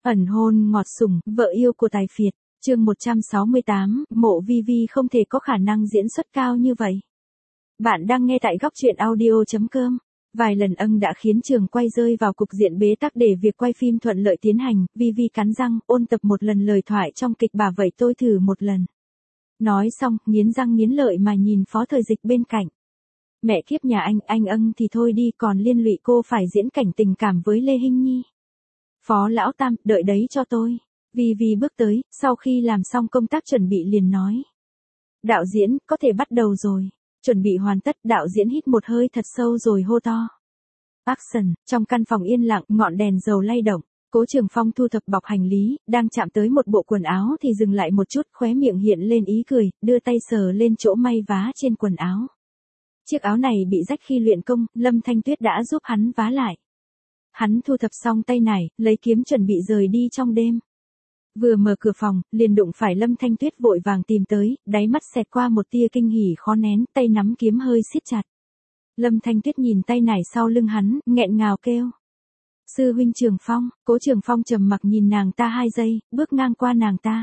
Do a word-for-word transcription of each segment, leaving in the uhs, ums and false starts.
Ẩn hôn ngọt sủng, vợ yêu của tài phiệt, chương một trăm sáu mươi tám, Mộ Vi Vi không thể có khả năng diễn xuất cao như vậy. Bạn đang nghe tại góc truyện audio chấm com. Vài lần ân đã khiến trường quay rơi vào cục diện bế tắc để việc quay phim thuận lợi tiến hành, Vi Vi cắn răng, ôn tập một lần lời thoại trong kịch bà vậy tôi thử một lần. Nói xong, nghiến răng nghiến lợi mà nhìn Phó Thời Dịch bên cạnh. Mẹ kiếp nhà anh, anh ân thì thôi đi, còn liên lụy cô phải diễn cảnh tình cảm với Lê Hinh Nhi. Phó lão tam, đợi đấy cho tôi. Vi Vi bước tới, sau khi làm xong công tác chuẩn bị liền nói. Đạo diễn, có thể bắt đầu rồi. Chuẩn bị hoàn tất, đạo diễn hít một hơi thật sâu rồi hô to. Action, trong căn phòng yên lặng, ngọn đèn dầu lay động. Cố Trường Phong thu thập bọc hành lý, đang chạm tới một bộ quần áo thì dừng lại một chút, khóe miệng hiện lên ý cười, đưa tay sờ lên chỗ may vá trên quần áo. Chiếc áo này bị rách khi luyện công, Lâm Thanh Tuyết đã giúp hắn vá lại. Hắn thu thập xong tay nải, lấy kiếm chuẩn bị rời đi trong đêm. Vừa mở cửa phòng, liền đụng phải Lâm Thanh Tuyết vội vàng tìm tới, đáy mắt xẹt qua một tia kinh hỉ khó nén, tay nắm kiếm hơi siết chặt. Lâm Thanh Tuyết nhìn tay nải sau lưng hắn, nghẹn ngào kêu. Sư huynh Trường Phong, Cố Trường Phong trầm mặc nhìn nàng ta hai giây, bước ngang qua nàng ta.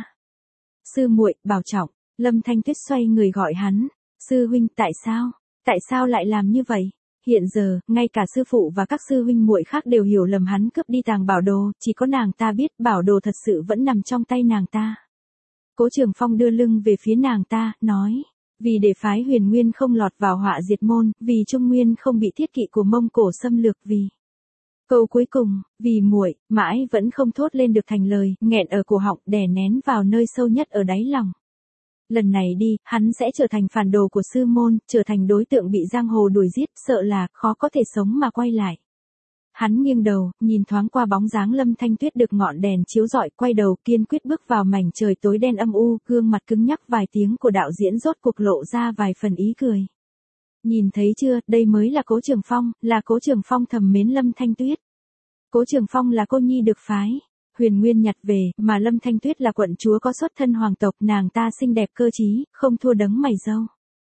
Sư muội, bảo trọng. Lâm Thanh Tuyết xoay người gọi hắn. Sư huynh, tại sao? Tại sao lại làm như vậy? Hiện giờ, ngay cả sư phụ và các sư huynh muội khác đều hiểu lầm hắn cướp đi tàng bảo đồ, chỉ có nàng ta biết bảo đồ thật sự vẫn nằm trong tay nàng ta. Cố Trường Phong đưa lưng về phía nàng ta, nói, vì để phái Huyền Nguyên không lọt vào họa diệt môn, vì Trung Nguyên không bị thiết kỵ của Mông Cổ xâm lược, vì... Câu cuối cùng, vì muội, mãi vẫn không thốt lên được thành lời, nghẹn ở cổ họng, đè nén vào nơi sâu nhất ở đáy lòng. Lần này đi, hắn sẽ trở thành phản đồ của sư môn, trở thành đối tượng bị giang hồ đuổi giết, sợ là khó có thể sống mà quay lại. Hắn nghiêng đầu, nhìn thoáng qua bóng dáng Lâm Thanh Tuyết được ngọn đèn chiếu rọi, quay đầu kiên quyết bước vào mảnh trời tối đen âm u, gương mặt cứng nhắc vài tiếng của đạo diễn rốt cuộc lộ ra vài phần ý cười. Nhìn thấy chưa, đây mới là Cố Trường Phong, là Cố Trường Phong thầm mến Lâm Thanh Tuyết. Cố Trường Phong là cô nhi được phái Huyền Nguyên nhặt về, mà Lâm Thanh Tuyết là quận chúa có xuất thân hoàng tộc, nàng ta xinh đẹp cơ trí, không thua đấng mày râu.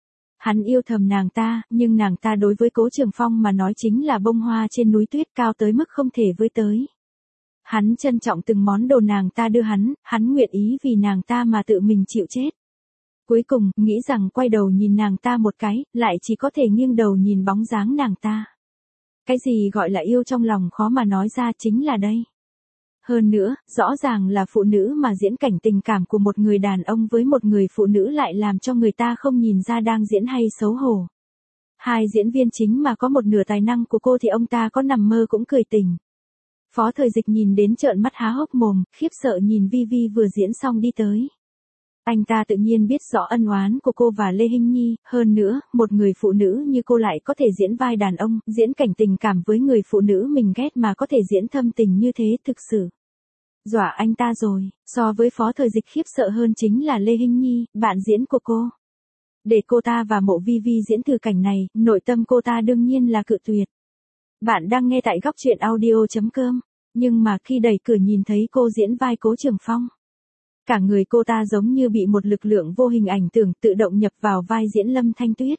Hắn yêu thầm nàng ta, nhưng nàng ta đối với Cố Trường Phong mà nói chính là bông hoa trên núi tuyết cao tới mức không thể với tới. Hắn trân trọng từng món đồ nàng ta đưa hắn, hắn nguyện ý vì nàng ta mà tự mình chịu chết. Cuối cùng, nghĩ rằng quay đầu nhìn nàng ta một cái, lại chỉ có thể nghiêng đầu nhìn bóng dáng nàng ta. Cái gì gọi là yêu trong lòng khó mà nói ra chính là đây. Hơn nữa, rõ ràng là phụ nữ mà diễn cảnh tình cảm của một người đàn ông với một người phụ nữ lại làm cho người ta không nhìn ra đang diễn hay xấu hổ. Hai diễn viên chính mà có một nửa tài năng của cô thì ông ta có nằm mơ cũng cười tỉnh. Phó Thời Dịch nhìn đến trợn mắt há hốc mồm, khiếp sợ nhìn Vi Vi vừa diễn xong đi tới. Anh ta tự nhiên biết rõ ân oán của cô và Lê Hinh Nhi, hơn nữa, một người phụ nữ như cô lại có thể diễn vai đàn ông, diễn cảnh tình cảm với người phụ nữ mình ghét mà có thể diễn thâm tình như thế, thực sự dọa anh ta rồi. So với Phó Thời Dịch khiếp sợ hơn chính là Lê Hinh Nhi, bạn diễn của cô. Để cô ta và Mộ Vi Vi diễn thử cảnh này, nội tâm cô ta đương nhiên là cự tuyệt. Bạn đang nghe tại góc truyện audio chấm com, nhưng mà khi đẩy cửa nhìn thấy cô diễn vai Cố Trường Phong, cả người cô ta giống như bị một lực lượng vô hình ảnh tưởng tự động nhập vào vai diễn Lâm Thanh Tuyết.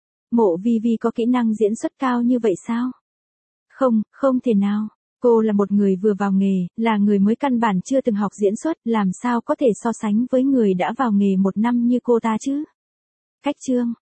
Mộ Vi Vi có kỹ năng diễn xuất cao như vậy sao? Không, không thể nào. Cô là một người vừa vào nghề, là người mới căn bản chưa từng học diễn xuất, làm sao có thể so sánh với người đã vào nghề một năm như cô ta chứ? Cách chương,